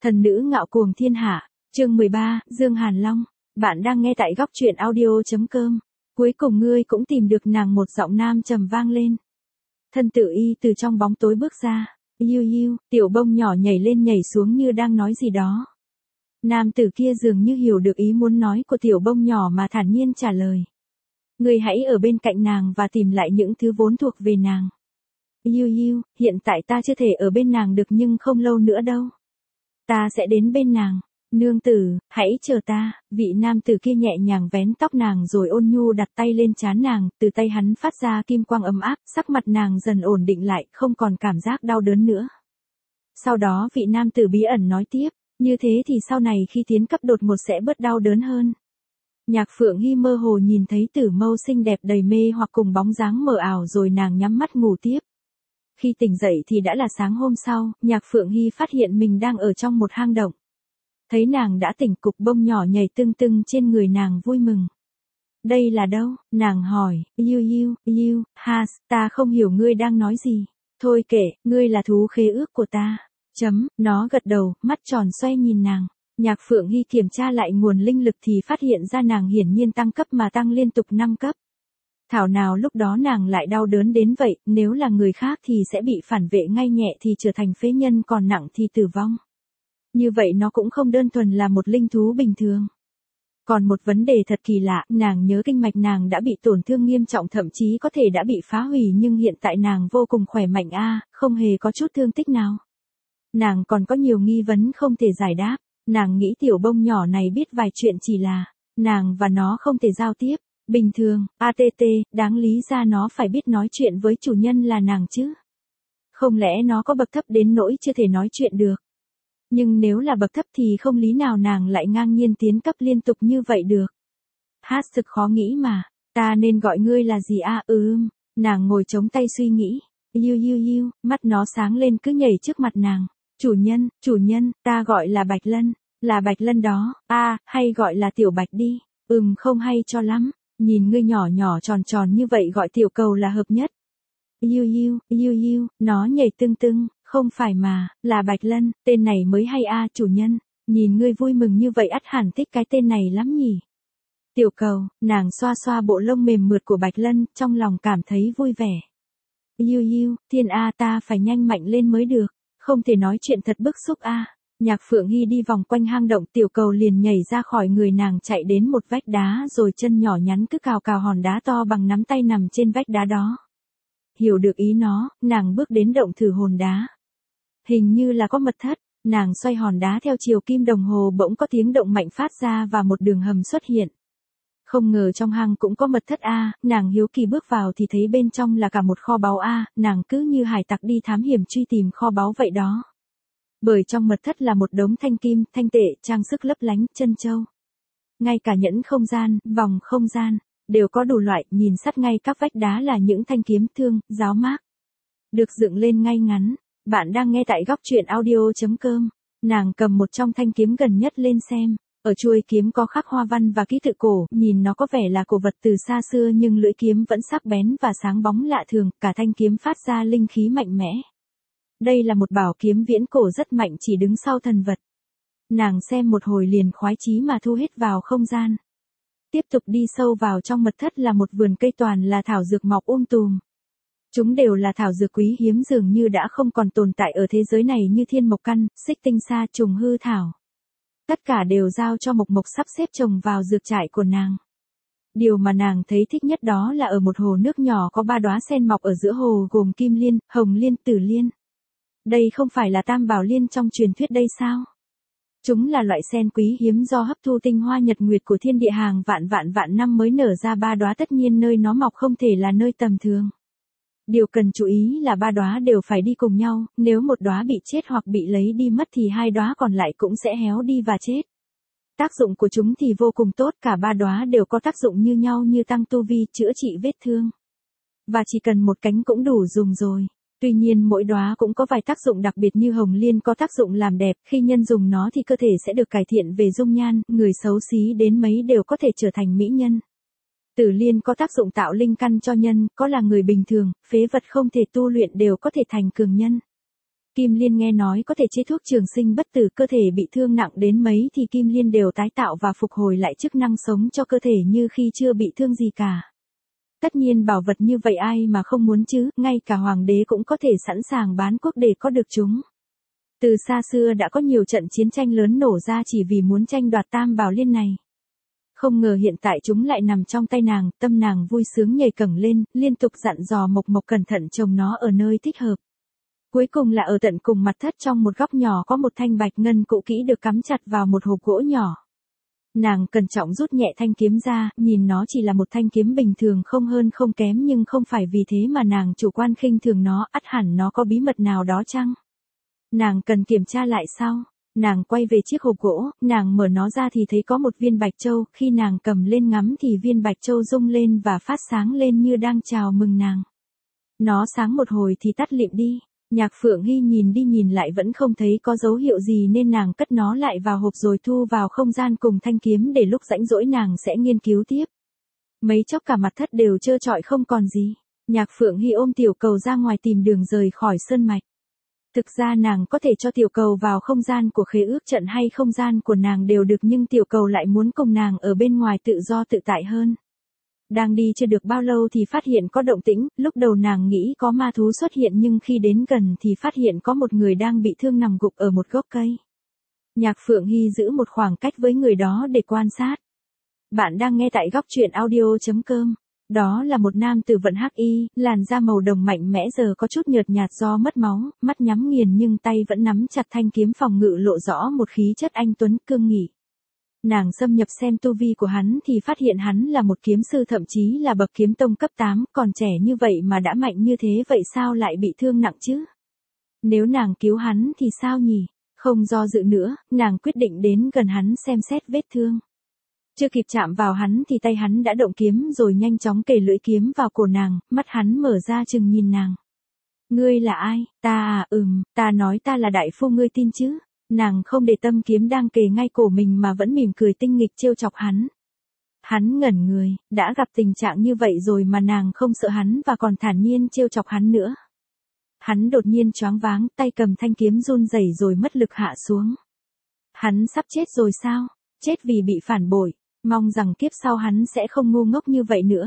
Thần nữ ngạo cuồng thiên hạ, chương 13, Dương Hàn Long. Bạn đang nghe tại góc truyện audio.com. Cuối cùng ngươi cũng tìm được nàng, một giọng nam trầm vang lên. Thân Tử Y từ trong bóng tối bước ra. Yiu yiu, tiểu bông nhỏ nhảy lên nhảy xuống như đang nói gì đó. Nam tử kia dường như hiểu được ý muốn nói của tiểu bông nhỏ mà thản nhiên trả lời. Ngươi hãy ở bên cạnh nàng và tìm lại những thứ vốn thuộc về nàng. Yiu yiu, hiện tại ta chưa thể ở bên nàng được nhưng không lâu nữa đâu. Ta sẽ đến bên nàng. Nương tử, hãy chờ ta. Vị nam tử kia nhẹ nhàng vén tóc nàng rồi ôn nhu đặt tay lên trán nàng, từ tay hắn phát ra kim quang ấm áp, sắc mặt nàng dần ổn định lại, không còn cảm giác đau đớn nữa. Sau đó vị nam tử bí ẩn nói tiếp, như thế thì sau này khi tiến cấp đột ngột sẽ bớt đau đớn hơn. Nhạc Phượng Hy mơ hồ nhìn thấy Tử Mâu xinh đẹp đầy mê hoặc cùng bóng dáng mờ ảo rồi nàng nhắm mắt ngủ tiếp. Khi tỉnh dậy thì đã là sáng hôm sau, Nhạc Phượng Hy phát hiện mình đang ở trong một hang động. Thấy nàng đã tỉnh, cục bông nhỏ nhảy tưng tưng trên người nàng vui mừng. Đây là đâu? Nàng hỏi. Yiu yiu, yiu, has, ta không hiểu ngươi đang nói gì. Thôi kệ, ngươi là thú khế ước của ta. Nó gật đầu, mắt tròn xoay nhìn nàng. Nhạc Phượng Hy kiểm tra lại nguồn linh lực thì phát hiện ra nàng hiển nhiên tăng cấp mà tăng liên tục 5 cấp. Thảo nào lúc đó nàng lại đau đớn đến vậy, nếu là người khác thì sẽ bị phản vệ ngay, nhẹ thì trở thành phế nhân, còn nặng thì tử vong. Như vậy nó cũng không đơn thuần là một linh thú bình thường. Còn một vấn đề thật kỳ lạ, nàng nhớ kinh mạch nàng đã bị tổn thương nghiêm trọng, thậm chí có thể đã bị phá hủy, nhưng hiện tại nàng vô cùng khỏe mạnh không hề có chút thương tích nào. Nàng còn có nhiều nghi vấn không thể giải đáp, nàng nghĩ tiểu bông nhỏ này biết vài chuyện, chỉ là nàng và nó không thể giao tiếp. Bình thường, đáng lý ra nó phải biết nói chuyện với chủ nhân là nàng chứ. Không lẽ nó có bậc thấp đến nỗi chưa thể nói chuyện được. Nhưng nếu là bậc thấp thì không lý nào nàng lại ngang nhiên tiến cấp liên tục như vậy được. Hát thực khó nghĩ mà, ta nên gọi ngươi là gì nàng ngồi chống tay suy nghĩ. Yiu yiu yiu, mắt nó sáng lên cứ nhảy trước mặt nàng. Chủ nhân, ta gọi là Bạch Lân, là Bạch Lân đó, hay gọi là Tiểu Bạch đi. Không hay cho lắm. Nhìn ngươi nhỏ nhỏ tròn tròn như vậy gọi tiểu cầu là hợp nhất. Yiu yiu, nó nhảy tưng tưng, không phải mà, là Bạch Lân, tên này mới hay chủ nhân, nhìn ngươi vui mừng như vậy ắt hẳn thích cái tên này lắm nhỉ. Tiểu cầu, nàng xoa xoa bộ lông mềm mượt của Bạch Lân, trong lòng cảm thấy vui vẻ. Yiu yiu, thiên ta phải nhanh mạnh lên mới được, không thể nói chuyện thật bức xúc Nhạc Phượng Hy đi vòng quanh hang động, tiểu cầu liền nhảy ra khỏi người nàng, chạy đến một vách đá rồi chân nhỏ nhắn cứ cào cào hòn đá to bằng nắm tay nằm trên vách đá đó. Hiểu được ý nó, nàng bước đến động thử hòn đá. Hình như là có mật thất, nàng xoay hòn đá theo chiều kim đồng hồ, bỗng có tiếng động mạnh phát ra và một đường hầm xuất hiện. Không ngờ trong hang cũng có mật thất nàng hiếu kỳ bước vào thì thấy bên trong là cả một kho báu nàng cứ như hải tặc đi thám hiểm truy tìm kho báu vậy đó. Bởi trong mật thất là một đống thanh kim, thanh tệ, trang sức lấp lánh, chân châu. Ngay cả nhẫn không gian, vòng không gian, đều có đủ loại, nhìn sát ngay các vách đá là những thanh kiếm thương, giáo mác. Được dựng lên ngay ngắn. Bạn đang nghe tại góc truyện audio.com. Nàng cầm một trong thanh kiếm gần nhất lên xem. Ở chuôi kiếm có khắc hoa văn và ký tự cổ, nhìn nó có vẻ là cổ vật từ xa xưa nhưng lưỡi kiếm vẫn sắc bén và sáng bóng lạ thường, cả thanh kiếm phát ra linh khí mạnh mẽ. Đây là một bảo kiếm viễn cổ rất mạnh, chỉ đứng sau thần vật. Nàng xem một hồi liền khoái chí mà thu hết vào không gian. Tiếp tục đi sâu vào trong mật thất là một vườn cây toàn là thảo dược mọc tùm. Chúng đều là thảo dược quý hiếm, dường như đã không còn tồn tại ở thế giới này, như thiên mộc căn, xích tinh sa, trùng hư thảo. Tất cả đều giao cho Mộc Mộc sắp xếp trồng vào dược trại của nàng. Điều mà nàng thấy thích nhất đó là ở một hồ nước nhỏ có 3 đóa sen mọc ở giữa hồ, gồm kim liên, hồng liên, tử liên. Đây không phải là tam bảo liên trong truyền thuyết đây sao? Chúng là loại sen quý hiếm do hấp thu tinh hoa nhật nguyệt của thiên địa hàng vạn năm mới nở ra 3 đóa, tất nhiên nơi nó mọc không thể là nơi tầm thường. Điều cần chú ý là 3 đóa đều phải đi cùng nhau, nếu một đóa bị chết hoặc bị lấy đi mất thì 2 đóa còn lại cũng sẽ héo đi và chết. Tác dụng của chúng thì vô cùng tốt, cả 3 đóa đều có tác dụng như nhau, như tăng tu vi, chữa trị vết thương. Và chỉ cần một cánh cũng đủ dùng rồi. Tuy nhiên mỗi đóa cũng có vài tác dụng đặc biệt, như hồng liên có tác dụng làm đẹp, khi nhân dùng nó thì cơ thể sẽ được cải thiện về dung nhan, người xấu xí đến mấy đều có thể trở thành mỹ nhân. Tử liên có tác dụng tạo linh căn cho nhân, có là người bình thường, phế vật không thể tu luyện đều có thể thành cường nhân. Kim Liên nghe nói có thể chế thuốc trường sinh bất tử, cơ thể bị thương nặng đến mấy thì Kim Liên đều tái tạo và phục hồi lại chức năng sống cho cơ thể như khi chưa bị thương gì cả. Tất nhiên bảo vật như vậy ai mà không muốn chứ, ngay cả hoàng đế cũng có thể sẵn sàng bán quốc để có được chúng. Từ xa xưa đã có nhiều trận chiến tranh lớn nổ ra chỉ vì muốn tranh đoạt tam bảo liên này. Không ngờ hiện tại chúng lại nằm trong tay nàng, tâm nàng vui sướng nhảy cẫng lên, liên tục dặn dò Mộc Mộc cẩn thận trồng nó ở nơi thích hợp. Cuối cùng là ở tận cùng mặt thất trong một góc nhỏ có một thanh bạch ngân cũ kỹ được cắm chặt vào một hộp gỗ nhỏ. Nàng cẩn trọng rút nhẹ thanh kiếm ra, nhìn nó chỉ là một thanh kiếm bình thường không hơn không kém, nhưng không phải vì thế mà nàng chủ quan khinh thường nó, ắt hẳn nó có bí mật nào đó chăng? Nàng cần kiểm tra lại sau. Nàng quay về chiếc hộp gỗ, nàng mở nó ra thì thấy có một viên bạch châu, khi nàng cầm lên ngắm thì viên bạch châu rung lên và phát sáng lên như đang chào mừng nàng. Nó sáng một hồi thì tắt lịm đi. Nhạc Phượng Hy nhìn đi nhìn lại vẫn không thấy có dấu hiệu gì nên nàng cất nó lại vào hộp rồi thu vào không gian cùng thanh kiếm để lúc rãnh rỗi nàng sẽ nghiên cứu tiếp. Mấy chốc cả mặt thất đều trơ trọi không còn gì. Nhạc Phượng Hy ôm tiểu cầu ra ngoài tìm đường rời khỏi sơn mạch. Thực ra nàng có thể cho tiểu cầu vào không gian của khế ước trận hay không gian của nàng đều được, nhưng tiểu cầu lại muốn cùng nàng ở bên ngoài tự do tự tại hơn. Đang đi chưa được bao lâu thì phát hiện có động tĩnh, lúc đầu nàng nghĩ có ma thú xuất hiện nhưng khi đến gần thì phát hiện có một người đang bị thương nằm gục ở một gốc cây. Nhạc Phượng Hy giữ một khoảng cách với người đó để quan sát. Bạn đang nghe tại góc truyện audio.com. Đó là một nam tử vận hắc y, làn da màu đồng mạnh mẽ giờ có chút nhợt nhạt do mất máu, mắt nhắm nghiền nhưng tay vẫn nắm chặt thanh kiếm phòng ngự lộ rõ một khí chất anh tuấn cương nghị. Nàng xâm nhập xem tu vi của hắn thì phát hiện hắn là một kiếm sư, thậm chí là bậc kiếm tông cấp 8, còn trẻ như vậy mà đã mạnh như thế, vậy sao lại bị thương nặng chứ? Nếu nàng cứu hắn thì sao nhỉ? Không do dự nữa, nàng quyết định đến gần hắn xem xét vết thương. Chưa kịp chạm vào hắn thì tay hắn đã động kiếm rồi nhanh chóng kề lưỡi kiếm vào cổ nàng, mắt hắn mở ra chừng nhìn nàng. Ngươi là ai? Ta à, ta nói ta là đại phu, ngươi tin chứ? Nàng không để tâm kiếm đang kề ngay cổ mình mà vẫn mỉm cười tinh nghịch trêu chọc hắn. Hắn ngẩn người, đã gặp tình trạng như vậy rồi mà nàng không sợ hắn và còn thản nhiên trêu chọc hắn nữa. Hắn đột nhiên choáng váng, tay cầm thanh kiếm run rẩy rồi mất lực hạ xuống. Hắn sắp chết rồi sao? Chết vì bị phản bội. Mong rằng kiếp sau hắn sẽ không ngu ngốc như vậy nữa.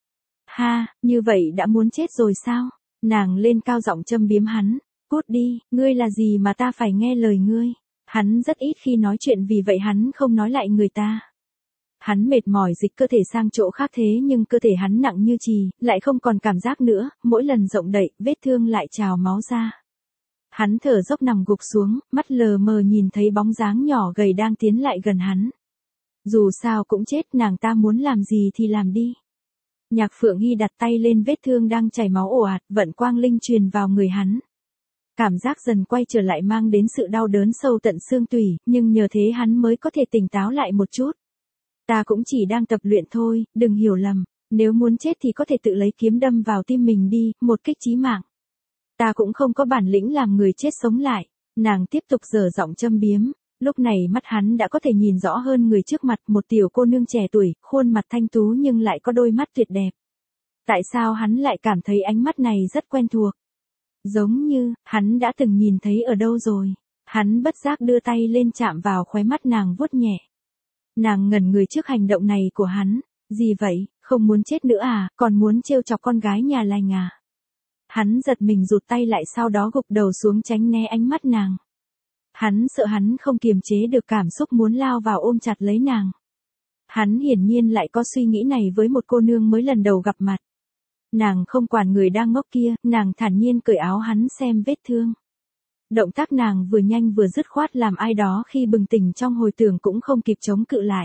Ha, như vậy đã muốn chết rồi sao? Nàng lên cao giọng châm biếm hắn. Cút đi, ngươi là gì mà ta phải nghe lời ngươi? Hắn rất ít khi nói chuyện vì vậy hắn không nói lại người ta. Hắn mệt mỏi dịch cơ thể sang chỗ khác thế nhưng cơ thể hắn nặng như chì, lại không còn cảm giác nữa, mỗi lần động đậy, vết thương lại trào máu ra. Hắn thở dốc nằm gục xuống, mắt lờ mờ nhìn thấy bóng dáng nhỏ gầy đang tiến lại gần hắn. Dù sao cũng chết, nàng ta muốn làm gì thì làm đi. Nhạc Phượng Hy đặt tay lên vết thương đang chảy máu ồ ạt, vận quang linh truyền vào người hắn. Cảm giác dần quay trở lại mang đến sự đau đớn sâu tận xương tủy, nhưng nhờ thế hắn mới có thể tỉnh táo lại một chút. Ta cũng chỉ đang tập luyện thôi, đừng hiểu lầm, nếu muốn chết thì có thể tự lấy kiếm đâm vào tim mình đi, một kích chí mạng. Ta cũng không có bản lĩnh làm người chết sống lại, nàng tiếp tục dở giọng châm biếm. Lúc này mắt hắn đã có thể nhìn rõ hơn người trước mặt, một tiểu cô nương trẻ tuổi, khuôn mặt thanh tú nhưng lại có đôi mắt tuyệt đẹp. Tại sao hắn lại cảm thấy ánh mắt này rất quen thuộc? Giống như, hắn đã từng nhìn thấy ở đâu rồi. Hắn bất giác đưa tay lên chạm vào khóe mắt nàng vuốt nhẹ. Nàng ngẩn người trước hành động này của hắn. Gì vậy, không muốn chết nữa à, còn muốn trêu chọc con gái nhà lành à? Hắn giật mình rụt tay lại, sau đó gục đầu xuống tránh né ánh mắt nàng. Hắn sợ hắn không kiềm chế được cảm xúc muốn lao vào ôm chặt lấy nàng. Hắn hiển nhiên lại có suy nghĩ này với một cô nương mới lần đầu gặp mặt. Nàng không quản người đang ngốc kia, nàng thản nhiên cởi áo hắn xem vết thương. Động tác nàng vừa nhanh vừa dứt khoát làm ai đó khi bừng tỉnh trong hồi tưởng cũng không kịp chống cự lại.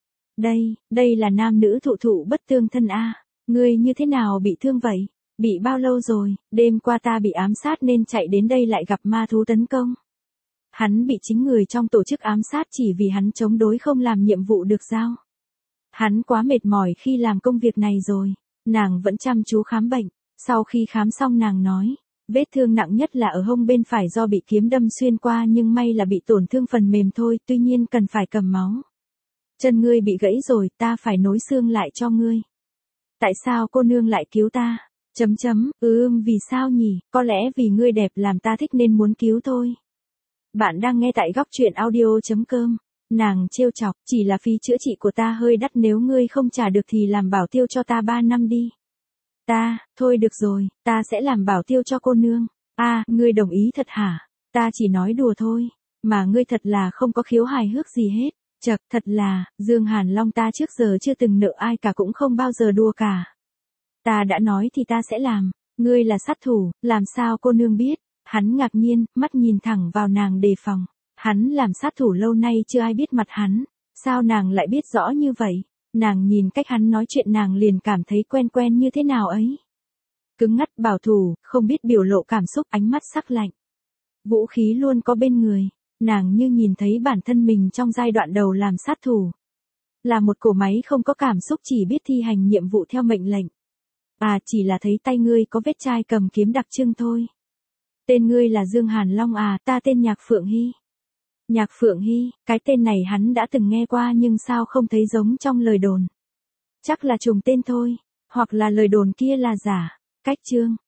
Đây là nam nữ thụ thụ bất tương thân a. Ngươi như thế nào bị thương vậy? Bị bao lâu rồi? Đêm qua ta bị ám sát nên chạy đến đây lại gặp ma thú tấn công. Hắn bị chính người trong tổ chức ám sát chỉ vì hắn chống đối không làm nhiệm vụ được giao. Hắn quá mệt mỏi khi làm công việc này rồi. Nàng vẫn chăm chú khám bệnh. Sau khi khám xong nàng nói, vết thương nặng nhất là ở hông bên phải do bị kiếm đâm xuyên qua, nhưng may là bị tổn thương phần mềm thôi, tuy nhiên cần phải cầm máu. Chân ngươi bị gãy rồi, ta phải nối xương lại cho ngươi. Tại sao cô nương lại cứu ta? Vì sao nhỉ, có lẽ vì ngươi đẹp làm ta thích nên muốn cứu thôi. Bạn đang nghe tại góc truyện audio.com. Nàng trêu chọc, chỉ là phí chữa trị của ta hơi đắt, nếu ngươi không trả được thì làm bảo tiêu cho ta 3 năm đi. Thôi được rồi, ta sẽ làm bảo tiêu cho cô nương. Ngươi đồng ý thật hả? Ta chỉ nói đùa thôi, mà ngươi thật là không có khiếu hài hước gì hết. Chậc, thật là, Dương Hàn Long ta trước giờ chưa từng nợ ai cả, cũng không bao giờ đùa cả. Ta đã nói thì ta sẽ làm, ngươi là sát thủ, làm sao cô nương biết? Hắn ngạc nhiên, mắt nhìn thẳng vào nàng đề phòng. Hắn làm sát thủ lâu nay chưa ai biết mặt hắn, sao nàng lại biết rõ như vậy? Nàng nhìn cách hắn nói chuyện nàng liền cảm thấy quen quen như thế nào ấy. Cứng ngắt bảo thủ, không biết biểu lộ cảm xúc, ánh mắt sắc lạnh. Vũ khí luôn có bên người, nàng như nhìn thấy bản thân mình trong giai đoạn đầu làm sát thủ. Là một cỗ máy không có cảm xúc, chỉ biết thi hành nhiệm vụ theo mệnh lệnh. Chỉ là thấy tay ngươi có vết chai cầm kiếm đặc trưng thôi. Tên ngươi là Dương Hàn Long à? Ta tên Nhạc Phượng Hy. Nhạc Phượng Hy, cái tên này hắn đã từng nghe qua nhưng sao không thấy giống trong lời đồn. Chắc là trùng tên thôi, hoặc là lời đồn kia là giả. Cách chương,